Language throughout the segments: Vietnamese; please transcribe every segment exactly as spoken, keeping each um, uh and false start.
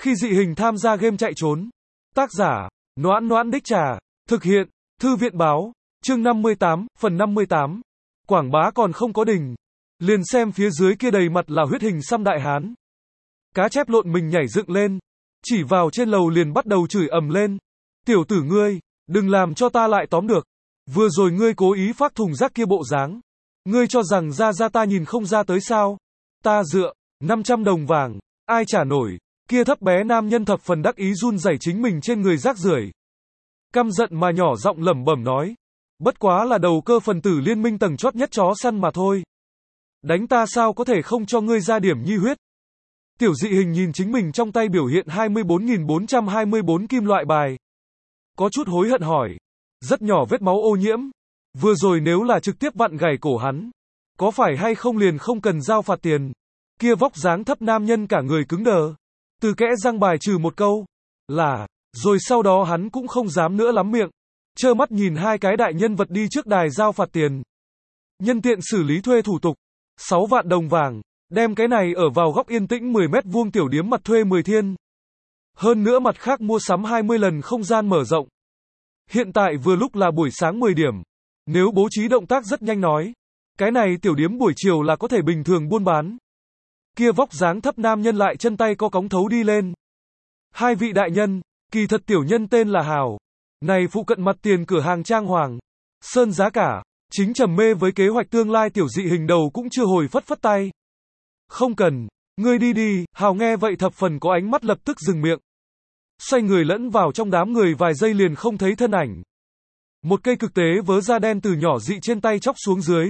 Khi dị hình tham gia game chạy trốn. Tác giả, Noãn Noãn Đích Trà. Thực hiện, Thư viện báo. Chương năm mươi tám, phần năm mươi tám. Quảng bá còn không có đỉnh. Liền xem phía dưới kia đầy mặt là huyết hình xăm đại hán. Cá chép lộn mình nhảy dựng lên. Chỉ vào trên lầu liền bắt đầu chửi ầm lên. Tiểu tử ngươi, đừng làm cho ta lại tóm được. Vừa rồi ngươi cố ý phát thùng rác kia bộ dáng. Ngươi cho rằng ra ra ta nhìn không ra tới sao? Ta dựa, năm trăm đồng vàng, ai trả nổi? Kia thấp bé nam nhân thập phần đắc ý run rẩy chính mình trên người rác rưởi. Căm giận mà nhỏ giọng lẩm bẩm nói. Bất quá là đầu cơ phần tử liên minh tầng chót nhất chó săn mà thôi. Đánh ta sao có thể không cho ngươi ra điểm nhi huyết? Tiểu dị hình nhìn chính mình trong tay biểu hiện hai mươi bốn nghìn bốn trăm hai mươi bốn kim loại bài. Có chút hối hận hỏi. Rất nhỏ vết máu ô nhiễm. Vừa rồi nếu là trực tiếp vặn gãy cổ hắn. Có phải hay không liền không cần giao phạt tiền. Kia vóc dáng thấp nam nhân cả người cứng đờ. Từ kẽ răng bài trừ một câu. Là. Rồi sau đó hắn cũng không dám nữa lắm miệng. Trơ mắt nhìn hai cái đại nhân vật đi trước đài giao phạt tiền. Nhân tiện xử lý thuê thủ tục. sáu vạn đồng vàng. Đem cái này ở vào góc yên tĩnh mười mét vuông tiểu điếm mặt thuê mười thiên. Hơn nữa mặt khác mua sắm hai mươi lần không gian mở rộng. Hiện tại vừa lúc là buổi sáng mười điểm. Nếu bố trí động tác rất nhanh nói. Cái này tiểu điếm buổi chiều là có thể bình thường buôn bán. Kia vóc dáng thấp nam nhân lại chân tay co cóng thấu đi lên. Hai vị đại nhân, kỳ thật tiểu nhân tên là Hào. Này phụ cận mặt tiền cửa hàng trang hoàng. Sơn giá cả, chính trầm mê với kế hoạch tương lai tiểu dị hình đầu cũng chưa hồi phất phất tay. Không cần, ngươi đi đi, Hào nghe vậy thập phần có ánh mắt lập tức dừng miệng. Xoay người lẫn vào trong đám người vài giây liền không thấy thân ảnh. Một cây cực tế vớ da đen từ nhỏ dị trên tay chóc xuống dưới.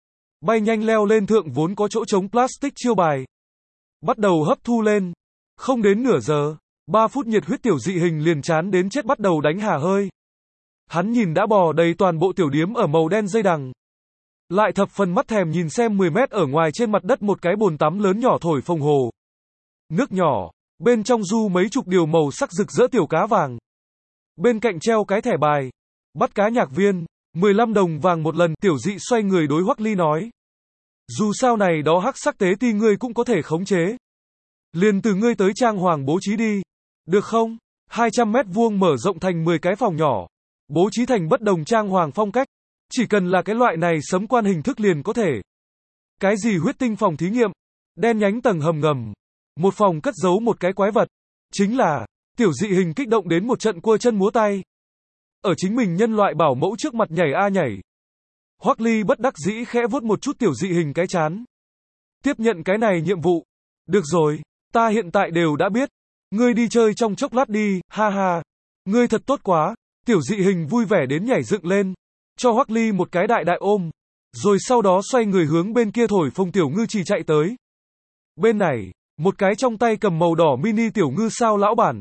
Bay nhanh leo lên thượng vốn có chỗ trống plastic chiêu bài. Bắt đầu hấp thu lên. Không đến nửa giờ, ba phút nhiệt huyết tiểu dị hình liền chán đến chết bắt đầu đánh hà hơi. Hắn nhìn đã bò đầy toàn bộ tiểu điếm ở màu đen dây đằng. Lại thập phần mắt thèm nhìn xem mười mét ở ngoài trên mặt đất một cái bồn tắm lớn nhỏ thổi phồng hồ. Nước nhỏ, bên trong du mấy chục điều màu sắc rực rỡ tiểu cá vàng. Bên cạnh treo cái thẻ bài. Bắt cá nhạc viên, mười lăm đồng vàng một lần, tiểu dị xoay người đối Hoắc Ly nói. Dù sao này đó hắc sắc tế ti ngươi cũng có thể khống chế. Liền từ ngươi tới trang hoàng bố trí đi. Được không? hai trăm mét vuông mở rộng thành mười cái phòng nhỏ. Bố trí thành bất đồng trang hoàng phong cách. Chỉ cần là cái loại này sấm quan hình thức liền có thể. Cái gì huyết tinh phòng thí nghiệm? Đen nhánh tầng hầm ngầm. Một phòng cất giấu một cái quái vật. Chính là, tiểu dị hình kích động đến một trận cua chân múa tay. Ở chính mình nhân loại bảo mẫu trước mặt nhảy a nhảy. Hoắc Ly bất đắc dĩ khẽ vuốt một chút tiểu dị hình cái chán. Tiếp nhận cái này nhiệm vụ. Được rồi, ta hiện tại đều đã biết. Ngươi đi chơi trong chốc lát đi, ha ha. Ngươi thật tốt quá. Tiểu dị hình vui vẻ đến nhảy dựng lên. Cho Hoắc Ly một cái đại đại ôm. Rồi sau đó xoay người hướng bên kia thổi phồng tiểu ngư chỉ chạy tới. Bên này, một cái trong tay cầm màu đỏ mini tiểu ngư sao lão bản.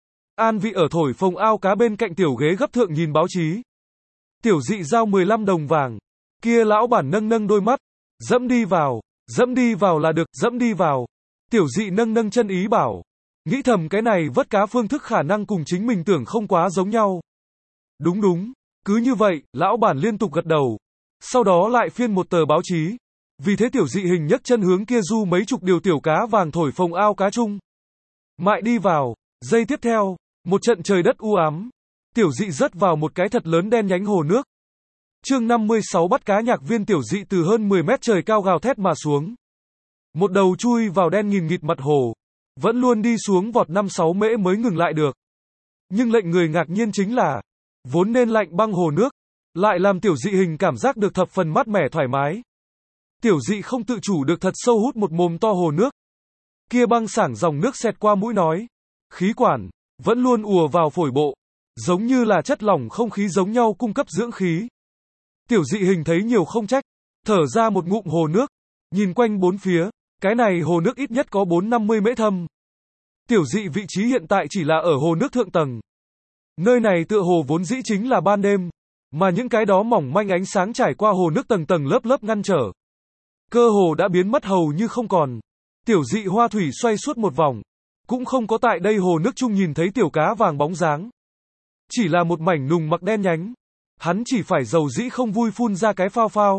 An vị ở thổi phồng ao cá bên cạnh tiểu ghế gấp thượng nhìn báo chí. Tiểu dị giao mười lăm đồng vàng. Kia lão bản nâng nâng đôi mắt. Dẫm đi vào, dẫm đi vào là được, dẫm đi vào. Tiểu dị nâng nâng chân ý bảo. Nghĩ thầm cái này vớt cá phương thức khả năng cùng chính mình tưởng không quá giống nhau. Đúng đúng, cứ như vậy, lão bản liên tục gật đầu. Sau đó lại phiên một tờ báo chí. Vì thế tiểu dị hình nhấc chân hướng kia du mấy chục điều tiểu cá vàng thổi phồng ao cá chung. Mại đi vào, giây tiếp theo, một trận trời đất u ám. Tiểu dị rớt vào một cái thật lớn đen nhánh hồ nước. Chương năm mươi sáu bắt cá nhạc viên tiểu dị từ hơn mười mét trời cao gào thét mà xuống. Một đầu chui vào đen nghìn nghịt mặt hồ. Vẫn luôn đi xuống vọt năm sáu mễ mới ngừng lại được. Nhưng lệnh người ngạc nhiên chính là, vốn nên lạnh băng hồ nước, lại làm tiểu dị hình cảm giác được thập phần mát mẻ thoải mái. Tiểu dị không tự chủ được thật sâu hút một mồm to hồ nước. Kia băng sảng dòng nước xẹt qua mũi nói. Khí quản, vẫn luôn ùa vào phổi bộ. Giống như là chất lỏng không khí giống nhau cung cấp dưỡng khí. Tiểu dị hình thấy nhiều không trách. Thở ra một ngụm hồ nước. Nhìn quanh bốn phía. Cái này hồ nước ít nhất có bốn năm mươi mễ thâm. Tiểu dị vị trí hiện tại chỉ là ở hồ nước thượng tầng. Nơi này tựa hồ vốn dĩ chính là ban đêm. Mà những cái đó mỏng manh ánh sáng trải qua hồ nước tầng tầng lớp lớp ngăn trở. Cơ hồ đã biến mất hầu như không còn. Tiểu dị hoa thủy xoay suốt một vòng. Cũng không có tại đây hồ nước chung nhìn thấy tiểu cá vàng bóng dáng. Chỉ là một mảnh nùng mặc đen nhánh. Hắn chỉ phải dầu dĩ không vui phun ra cái phao phao.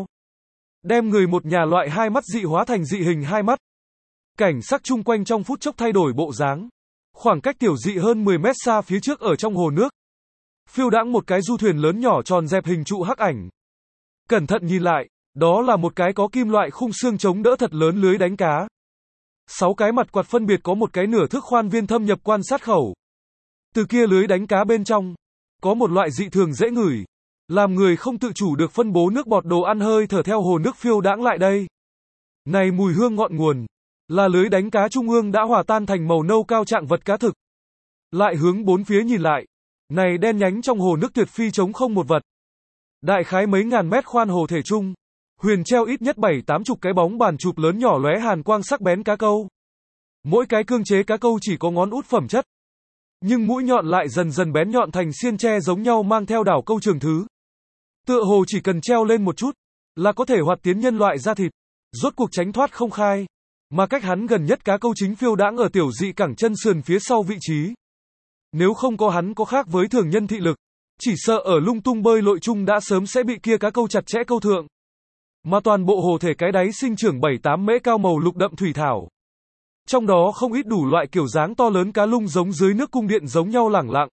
Đem người một nhà loại hai mắt dị hóa thành dị hình hai mắt. Cảnh sắc chung quanh trong phút chốc thay đổi bộ dáng. Khoảng cách tiểu dị hơn mười mét xa phía trước ở trong hồ nước. Phiêu đãng một cái du thuyền lớn nhỏ tròn dẹp hình trụ hắc ảnh. Cẩn thận nhìn lại, đó là một cái có kim loại khung xương chống đỡ thật lớn lưới đánh cá. Sáu cái mặt quạt phân biệt có một cái nửa thước khoan viên thâm nhập quan sát khẩu. Từ kia lưới đánh cá bên trong, có một loại dị thường dễ ngửi, làm người không tự chủ được phân bố nước bọt đồ ăn hơi thở theo hồ nước phiêu đãng lại đây. Này mùi hương ngọn nguồn, là lưới đánh cá trung ương đã hòa tan thành màu nâu cao trạng vật cá thực. Lại hướng bốn phía nhìn lại, này đen nhánh trong hồ nước tuyệt phi trống không một vật. Đại khái mấy ngàn mét khoan hồ thể trung, huyền treo ít nhất bảy tám chục cái bóng bàn chụp lớn nhỏ lóe hàn quang sắc bén cá câu. Mỗi cái cương chế cá câu chỉ có ngón út phẩm chất, nhưng mũi nhọn lại dần dần bén nhọn thành xiên tre giống nhau mang theo đảo câu trường thứ. Tựa hồ chỉ cần treo lên một chút, là có thể hoạt tiến nhân loại ra thịt, rốt cuộc tránh thoát không khai. Mà cách hắn gần nhất cá câu chính phiêu đãng ở tiểu dị cẳng chân sườn phía sau vị trí. Nếu không có hắn có khác với thường nhân thị lực, chỉ sợ ở lung tung bơi lội chung đã sớm sẽ bị kia cá câu chặt chẽ câu thượng. Mà toàn bộ hồ thể cái đáy sinh trưởng bảy tám mễ cao màu lục đậm thủy thảo. Trong đó không ít đủ loại kiểu dáng to lớn cá lung giống dưới nước cung điện giống nhau lẳng lặng.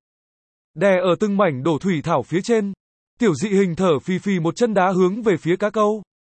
Đè ở từng mảnh đổ thủy thảo phía trên, tiểu dị hình thở phì phì một chân đá hướng về phía cá câu.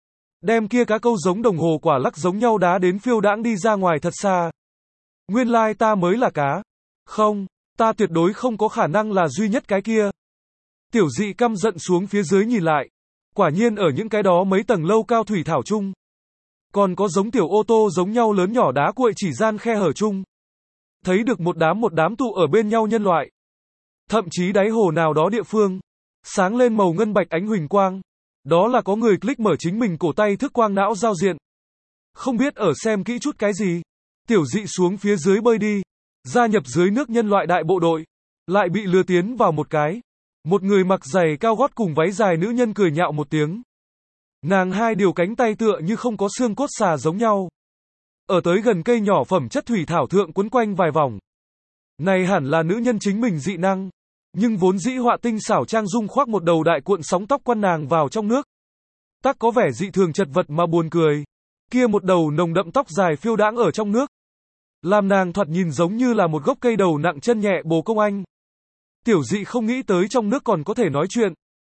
Đem kia cá câu giống đồng hồ quả lắc giống nhau đá đến phiêu đãng đi ra ngoài thật xa. Nguyên lai ta mới là cá. Không, ta tuyệt đối không có khả năng là duy nhất cái kia. Tiểu dị căm giận xuống phía dưới nhìn lại. Quả nhiên ở những cái đó mấy tầng lâu cao thủy thảo chung. Còn có giống tiểu ô tô giống nhau lớn nhỏ đá cuội chỉ gian khe hở chung. Thấy được một đám một đám tụ ở bên nhau nhân loại. Thậm chí đáy hồ nào đó địa phương. Sáng lên màu ngân bạch ánh huỳnh quang. Đó là có người click mở chính mình cổ tay thức quang não giao diện. Không biết ở xem kỹ chút cái gì. Tiểu dị xuống phía dưới bơi đi. Gia nhập dưới nước nhân loại đại bộ đội. Lại bị lừa tiến vào một cái. Một người mặc giày cao gót cùng váy dài nữ nhân cười nhạo một tiếng. Nàng hai điều cánh tay tựa như không có xương cốt xà giống nhau. Ở tới gần cây nhỏ phẩm chất thủy thảo thượng quấn quanh vài vòng. Này hẳn là nữ nhân chính mình dị năng. Nhưng vốn dĩ họa tinh xảo trang dung khoác một đầu đại cuộn sóng tóc quăn nàng vào trong nước. Tắc có vẻ dị thường chật vật mà buồn cười. Kia một đầu nồng đậm tóc dài phiêu đãng ở trong nước. Làm nàng thoạt nhìn giống như là một gốc cây đầu nặng chân nhẹ bồ công anh. Tiểu dị không nghĩ tới trong nước còn có thể nói chuyện.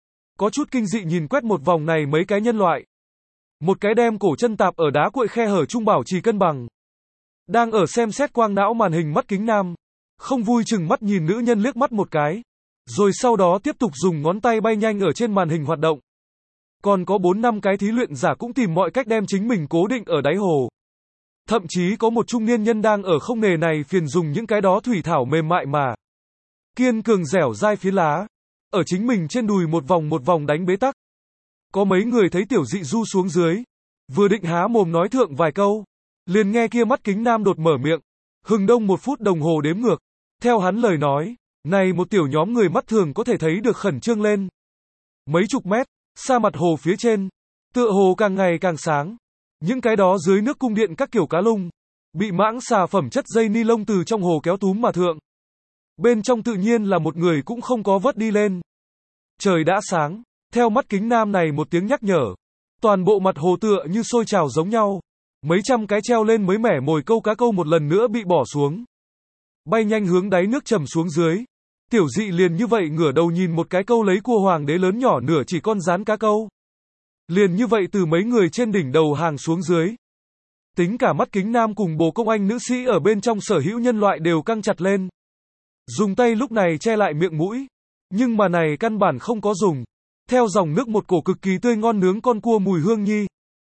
Có chút kinh dị nhìn quét một vòng này mấy cái nhân loại. Một cái đem cổ chân tạp ở đá cuội khe hở trung bảo trì cân bằng. Đang ở xem xét quang não màn hình mắt kính nam. Không vui chừng mắt nhìn nữ nhân liếc mắt một cái. Rồi sau đó tiếp tục dùng ngón tay bay nhanh ở trên màn hình hoạt động. Còn có bốn năm cái thí luyện giả cũng tìm mọi cách đem chính mình cố định ở đáy hồ. Thậm chí có một trung niên nhân đang ở không nề này phiền dùng những cái đó thủy thảo mềm mại mà kiên cường dẻo dai phía lá. Ở chính mình trên đùi một vòng một vòng đánh bế tắc. Có mấy người thấy tiểu dị du xuống dưới. Vừa định há mồm nói thượng vài câu. Liền nghe kia mắt kính nam đột mở miệng. Hừng đông một phút đồng hồ đếm ngược. Theo hắn lời nói, này một tiểu nhóm người mắt thường có thể thấy được khẩn trương lên. Mấy chục mét, xa mặt hồ phía trên. Tựa hồ càng ngày càng sáng. Những cái đó dưới nước cung điện các kiểu cá lung. Bị mãng xà phẩm chất dây ni lông từ trong hồ kéo túm mà thượng. Bên trong tự nhiên là một người cũng không có vớt đi lên. Trời đã sáng, theo mắt kính nam này một tiếng nhắc nhở. Toàn bộ mặt hồ tựa như sôi trào giống nhau. Mấy trăm cái treo lên mới mẻ mồi câu cá câu một lần nữa bị bỏ xuống. Bay nhanh hướng đáy nước trầm xuống dưới. Tiểu dị liền như vậy ngửa đầu nhìn một cái câu lấy cua hoàng đế lớn nhỏ nửa chỉ con rán cá câu. Liền như vậy từ mấy người trên đỉnh đầu hàng xuống dưới. Tính cả mắt kính nam cùng bồ công anh nữ sĩ ở bên trong sở hữu nhân loại đều căng chặt lên. Dùng tay lúc này che lại miệng mũi. Nhưng mà này căn bản không có dùng. Theo dòng nước một cổ cực kỳ tươi ngon nướng con cua mùi hương nhi.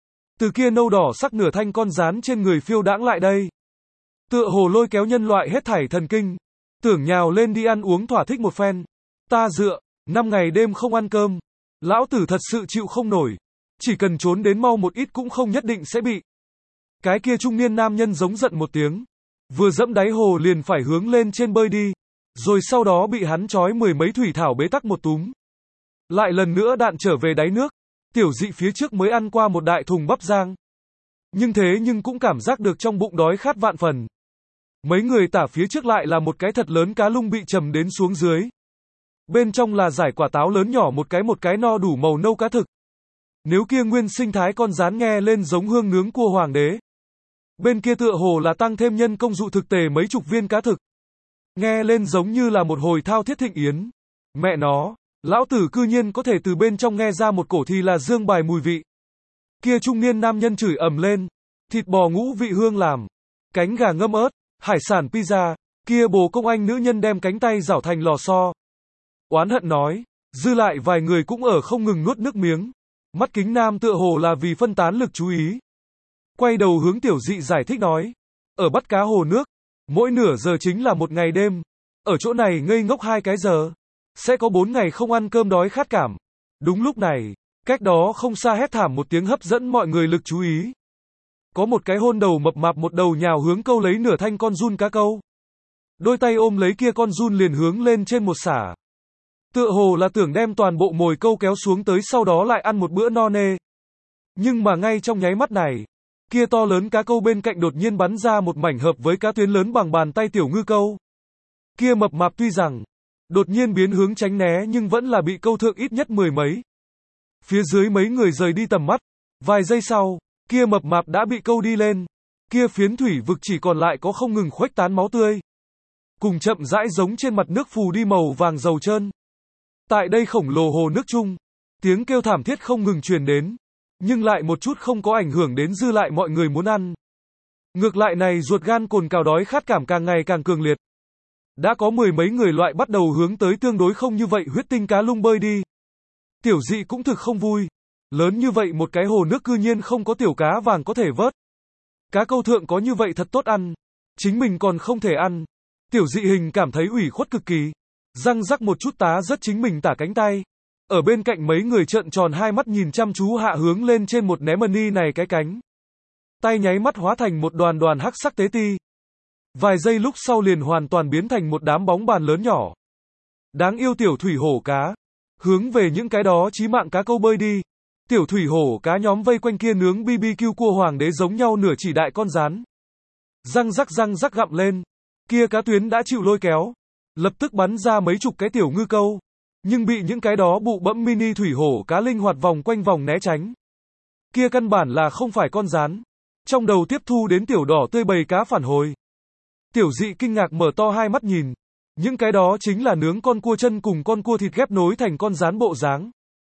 Từ kia nâu đỏ sắc nửa thanh con rán trên người phiêu đãng lại đây. Tựa hồ lôi kéo nhân loại hết thảy thần kinh. Tưởng nhào lên đi ăn uống thỏa thích một phen. Ta dựa, năm ngày đêm không ăn cơm. Lão tử thật sự chịu không nổi. Chỉ cần trốn đến mau một ít cũng không nhất định sẽ bị. Cái kia trung niên nam nhân giống giận một tiếng. Vừa dẫm đáy hồ liền phải hướng lên trên bơi đi. Rồi sau đó bị hắn trói mười mấy thủy thảo bế tắc một túm. Lại lần nữa đạn trở về đáy nước. Tiểu dị phía trước mới ăn qua một đại thùng bắp rang. Nhưng thế nhưng cũng cảm giác được trong bụng đói khát vạn phần. Mấy người tả phía trước lại là một cái thật lớn cá lung bị trầm đến xuống dưới. Bên trong là giải quả táo lớn nhỏ một cái một cái no đủ màu nâu cá thực. Nếu kia nguyên sinh thái con rán nghe lên giống hương nướng cua hoàng đế. Bên kia tựa hồ là tăng thêm nhân công dụ thực tề mấy chục viên cá thực. Nghe lên giống như là một hồi thao thiết thịnh yến. Mẹ nó, lão tử cư nhiên có thể từ bên trong nghe ra một cổ thì là dương bài mùi vị. Kia trung niên nam nhân chửi ầm lên. Thịt bò ngũ vị hương làm. Cánh gà ngâm ớt, hải sản pizza. Kia bồ công anh nữ nhân đem cánh tay rảo thành lò xo. Oán hận nói. Dư lại vài người cũng ở không ngừng nuốt nước miếng. Mắt kính nam tựa hồ là vì phân tán lực chú ý. Quay đầu hướng tiểu dị giải thích nói. Ở bắt cá hồ nước, mỗi nửa giờ chính là một ngày đêm. Ở chỗ này ngây ngốc hai cái giờ. Sẽ có bốn ngày không ăn cơm đói khát cảm. Đúng lúc này, cách đó không xa hét thảm một tiếng hấp dẫn mọi người lực chú ý. Có một cái hôn đầu mập mạp một đầu nhào hướng câu lấy nửa thanh con giun cá câu. Đôi tay ôm lấy kia con giun liền hướng lên trên một xả. Tựa hồ là tưởng đem toàn bộ mồi câu kéo xuống tới sau đó lại ăn một bữa no nê. Nhưng mà ngay trong nháy mắt này, kia to lớn cá câu bên cạnh đột nhiên bắn ra một mảnh hợp với cá tuyến lớn bằng bàn tay tiểu ngư câu. Kia mập mạp tuy rằng đột nhiên biến hướng tránh né nhưng vẫn là bị câu thượng ít nhất mười mấy. Phía dưới mấy người rời đi tầm mắt. Vài giây sau, kia mập mạp đã bị câu đi lên. Kia phiến thủy vực chỉ còn lại có không ngừng khuếch tán máu tươi. Cùng chậm rãi giống trên mặt nước phù đi màu vàng dầu trơn. Tại đây khổng lồ hồ nước chung, tiếng kêu thảm thiết không ngừng truyền đến. Nhưng lại một chút không có ảnh hưởng đến dư lại mọi người muốn ăn. Ngược lại này ruột gan cồn cào đói khát cảm càng ngày càng cường liệt. Đã có mười mấy người loại bắt đầu hướng tới tương đối không như vậy huyết tinh cá lung bơi đi. Tiểu dị cũng thực không vui. Lớn như vậy một cái hồ nước cư nhiên không có tiểu cá vàng có thể vớt. Cá câu thượng có như vậy thật tốt ăn. Chính mình còn không thể ăn. Tiểu dị hình cảm thấy ủy khuất cực kỳ. Răng rắc một chút tá rất chính mình tả cánh tay. Ở bên cạnh mấy người trợn tròn hai mắt nhìn chăm chú hạ hướng lên trên một ném ni này cái cánh. Tay nháy mắt hóa thành một đoàn đoàn hắc sắc tế ti. Vài giây lúc sau liền hoàn toàn biến thành một đám bóng bàn lớn nhỏ. Đáng yêu tiểu thủy hổ cá. Hướng về những cái đó chí mạng cá câu bơi đi. Tiểu thủy hổ cá nhóm vây quanh kia nướng bê bê kiu cua hoàng đế giống nhau nửa chỉ đại con rán. Răng rắc răng rắc gặm lên. Kia cá tuyến đã chịu lôi kéo. Lập tức bắn ra mấy chục cái tiểu ngư câu. Nhưng bị những cái đó bụ bẫm mini thủy hổ cá linh hoạt vòng quanh vòng né tránh. Kia căn bản là không phải con rán. Trong đầu tiếp thu đến tiểu đỏ tươi bầy cá phản hồi. Tiểu dị kinh ngạc mở to hai mắt nhìn. Những cái đó chính là nướng con cua chân cùng con cua thịt ghép nối thành con rán bộ dáng.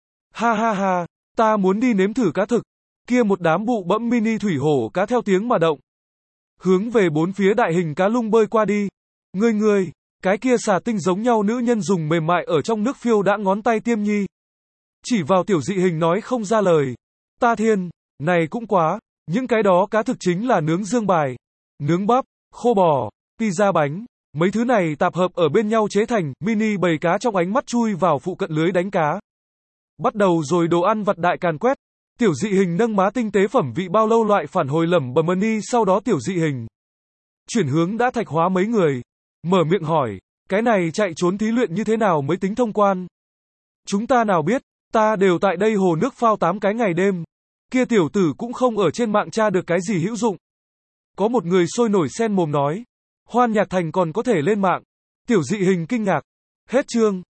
Ha ha ha, ta muốn đi nếm thử cá thực. Kia một đám bụ bẫm mini thủy hổ cá theo tiếng mà động. Hướng về bốn phía đại hình cá lung bơi qua đi. Ngươi ngươi, cái kia xà tinh giống nhau nữ nhân dùng mềm mại ở trong nước phiêu đã ngón tay tiêm nhi. Chỉ vào tiểu dị hình nói không ra lời. Ta thiên, này cũng quá, những cái đó cá thực chính là nướng dương bài, nướng bắp, khô bò, pizza bánh. Mấy thứ này tạp hợp ở bên nhau chế thành mini bầy cá trong ánh mắt chui vào phụ cận lưới đánh cá. Bắt đầu rồi đồ ăn vặt đại càn quét. Tiểu dị hình nâng má tinh tế phẩm vị bao lâu loại phản hồi lẩm bẩm ni sau đó tiểu dị hình chuyển hướng đã thạch hóa mấy người. Mở miệng hỏi, cái này chạy trốn thí luyện như thế nào mới tính thông quan? Chúng ta nào biết, ta đều tại đây hồ nước phao tám cái ngày đêm. Kia tiểu tử cũng không ở trên mạng tra được cái gì hữu dụng. Có một người sôi nổi sen mồm nói, Hoan Nhạc Thành còn có thể lên mạng. Tiểu dị hình kinh ngạc. Hết chương.